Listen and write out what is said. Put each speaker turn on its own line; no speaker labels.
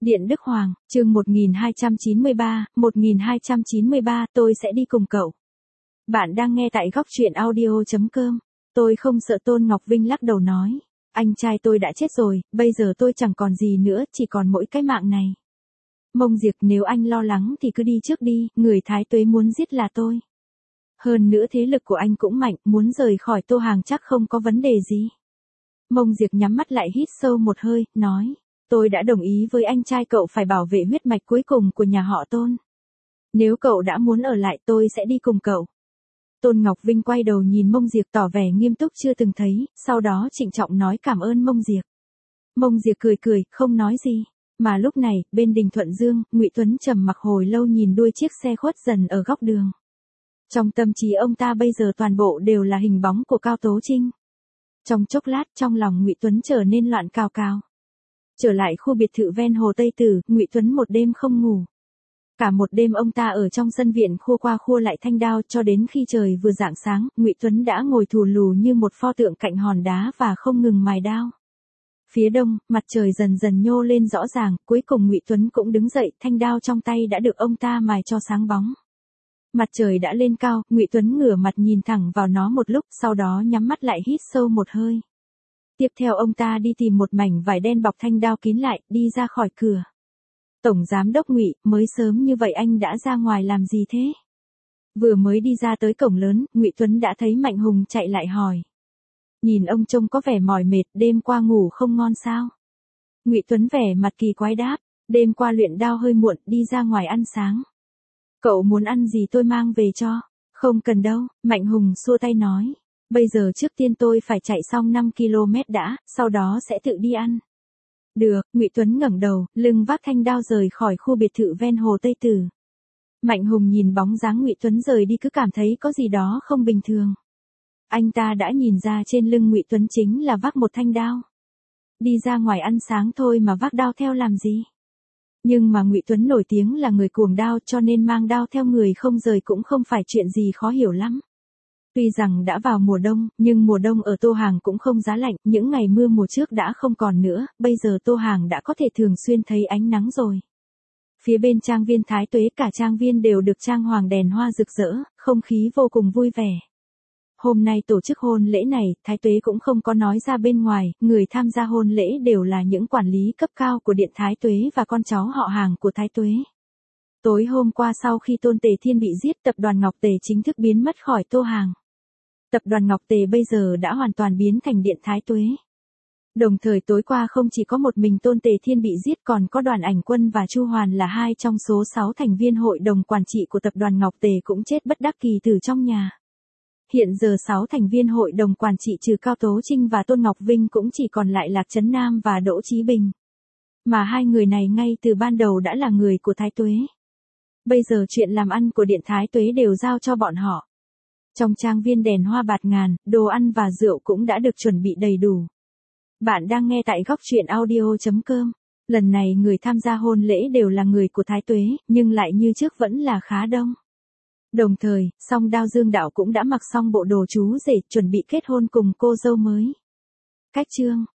Điện Đức Hoàng, chương 1293, tôi sẽ đi cùng cậu. Bạn đang nghe tại góc truyện audio.com. Tôi không sợ, Tôn Ngọc Vinh lắc đầu nói. Anh trai tôi đã chết rồi, bây giờ tôi chẳng còn gì nữa, chỉ còn mỗi cái mạng này. Mông Diệp, nếu anh lo lắng thì cứ đi trước đi, người Thái Tuế muốn giết là tôi. Hơn nữa thế lực của anh cũng mạnh, muốn rời khỏi Tô Hàng chắc không có vấn đề gì. Mông Diệp nhắm mắt lại hít sâu một hơi, nói. Tôi đã đồng ý với anh trai cậu phải bảo vệ huyết mạch cuối cùng của nhà họ Tôn. Nếu cậu đã muốn ở lại tôi sẽ đi cùng cậu. Tôn Ngọc Vinh quay đầu nhìn Mông Diệp tỏ vẻ nghiêm túc chưa từng thấy, sau đó trịnh trọng nói cảm ơn Mông Diệp. Mông Diệp cười cười, không nói gì. Mà lúc này, bên Đình Thuận Dương, Ngụy Tuấn trầm mặc hồi lâu nhìn đuôi chiếc xe khuất dần ở góc đường. Trong tâm trí ông ta bây giờ toàn bộ đều là hình bóng của Cao Tố Trinh. Trong chốc lát, trong lòng Ngụy Tuấn trở nên loạn cào cào. Trở lại khu biệt thự ven hồ Tây Tử, Ngụy Tuấn một đêm không ngủ. Cả một đêm ông ta ở trong sân viện khua qua khua lại thanh đao cho đến khi trời vừa rạng sáng, Ngụy Tuấn đã ngồi thù lù như một pho tượng cạnh hòn đá và không ngừng mài đao. Phía đông, mặt trời dần dần nhô lên rõ ràng, cuối cùng Ngụy Tuấn cũng đứng dậy, thanh đao trong tay đã được ông ta mài cho sáng bóng. Mặt trời đã lên cao, Ngụy Tuấn ngửa mặt nhìn thẳng vào nó một lúc, sau đó nhắm mắt lại hít sâu một hơi. Tiếp theo ông ta đi tìm một mảnh vải đen bọc thanh đao kín lại, đi ra khỏi cửa. Tổng giám đốc Ngụy, mới sớm như vậy anh đã ra ngoài làm gì thế? Vừa mới đi ra tới cổng lớn, Ngụy Tuấn đã thấy Mạnh Hùng chạy lại hỏi. Nhìn ông trông có vẻ mỏi mệt, đêm qua ngủ không ngon sao? Ngụy Tuấn vẻ mặt kỳ quái đáp, đêm qua luyện đao hơi muộn, đi ra ngoài ăn sáng. Cậu muốn ăn gì tôi mang về cho? Không cần đâu, Mạnh Hùng xua tay nói. Bây giờ trước tiên tôi phải chạy xong 5 km đã, sau đó sẽ tự đi ăn. Được, Ngụy Tuấn ngẩng đầu, lưng vác thanh đao rời khỏi khu biệt thự ven hồ Tây Tử. Mạnh Hùng nhìn bóng dáng Ngụy Tuấn rời đi cứ cảm thấy có gì đó không bình thường. Anh ta đã nhìn ra trên lưng Ngụy Tuấn chính là vác một thanh đao. Đi ra ngoài ăn sáng thôi mà vác đao theo làm gì? Nhưng mà Ngụy Tuấn nổi tiếng là người cuồng đao cho nên mang đao theo người không rời cũng không phải chuyện gì khó hiểu lắm. Tuy rằng đã vào mùa đông, nhưng mùa đông ở Tô Hàng cũng không giá lạnh, những ngày mưa mùa trước đã không còn nữa, bây giờ Tô Hàng đã có thể thường xuyên thấy ánh nắng rồi. Phía bên trang viên Thái Tuế cả trang viên đều được trang hoàng đèn hoa rực rỡ, không khí vô cùng vui vẻ. Hôm nay tổ chức hôn lễ này, Thái Tuế cũng không có nói ra bên ngoài, người tham gia hôn lễ đều là những quản lý cấp cao của Điện Thái Tuế và con cháu họ hàng của Thái Tuế. Tối hôm qua sau khi Tôn Tề Thiên bị giết, tập đoàn Ngọc Tề chính thức biến mất khỏi Tô Hàng. Tập đoàn Ngọc Tề bây giờ đã hoàn toàn biến thành Điện Thái Tuế. Đồng thời tối qua không chỉ có một mình Tôn Tề Thiên bị giết còn có Đoàn Ảnh Quân và Chu Hoàn là 2 trong số 6 thành viên hội đồng quản trị của tập đoàn Ngọc Tề cũng chết bất đắc kỳ tử trong nhà. Hiện giờ 6 thành viên hội đồng quản trị trừ Cao Tố Trinh và Tôn Ngọc Vinh cũng chỉ còn lại Lạc Trấn Nam và Đỗ Chí Bình. Mà hai người này ngay từ ban đầu đã là người của Thái Tuế. Bây giờ chuyện làm ăn của Điện Thái Tuế đều giao cho bọn họ. Trong trang viên đèn hoa bạt ngàn, đồ ăn và rượu cũng đã được chuẩn bị đầy đủ. Bạn đang nghe tại góc truyện audio.com. Lần này người tham gia hôn lễ đều là người của Thái Tuế, nhưng lại như trước vẫn là khá đông. Đồng thời, Song Đao Dương Đạo cũng đã mặc xong bộ đồ chú rể chuẩn bị kết hôn cùng cô dâu mới. Cách chương